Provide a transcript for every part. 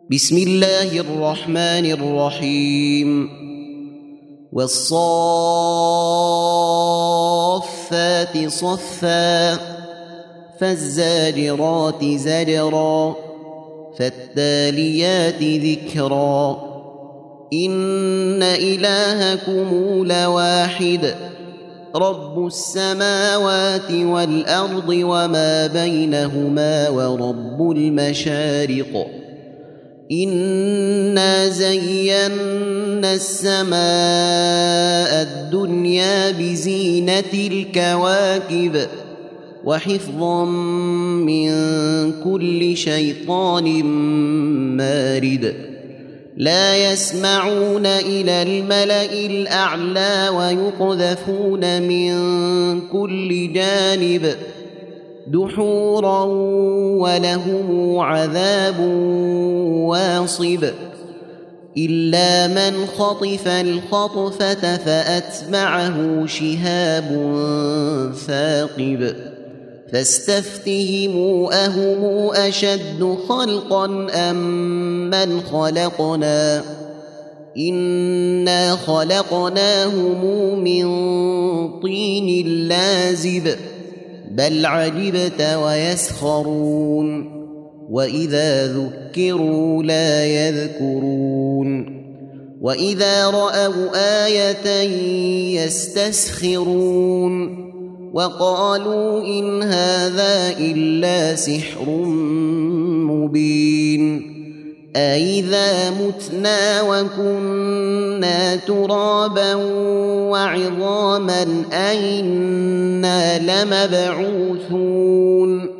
بسم الله الرحمن الرحيم والصافات صفا فالزاجرات زجرا فالتاليات ذكرا إن إلهكم لواحد رب السماوات والأرض وما بينهما ورب المشارق إنا زينا السماء الدنيا بزينة الكواكب وحفظا من كل شيطان مارد لا يسمعون إلى الملأ الأعلى ويقذفون من كل جانب دحورا ولهم عذاب واصب إلا من خطف الخطفة فأتبعه شهاب ثاقب فاستفتهموا أهم أشد خلقا أم من خلقنا إنا خلقناهم من طين لازب بل عجبت ويسخرون وإذا ذكروا لا يذكرون وإذا رأوا آية يستسخرون وقالوا إن هذا إلا سحر مبين أإذا متنا وكنا ترابا وعظاما أإنا لمبعوثون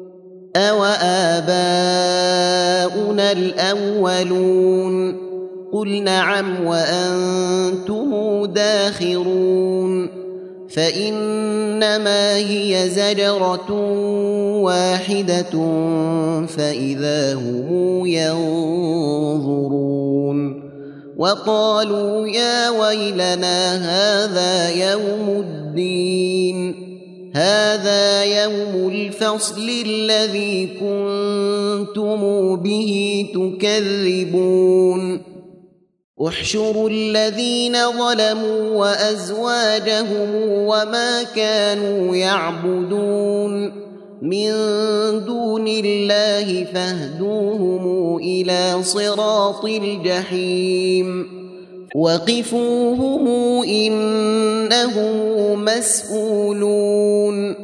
أوآباؤنا الأولون قل نعم وأنتم داخرون فإنما هي زجرة واحدة فإذا هم ينظرون وقالوا يا ويلنا هذا يوم الدين هذا يوم الفصل الذي كنتم به تكذبون احشروا الذين ظلموا وأزواجهم وما كانوا يعبدون من دون الله فاهدوهم إلى صراط الجحيم وقفوهم إنهم مسؤولون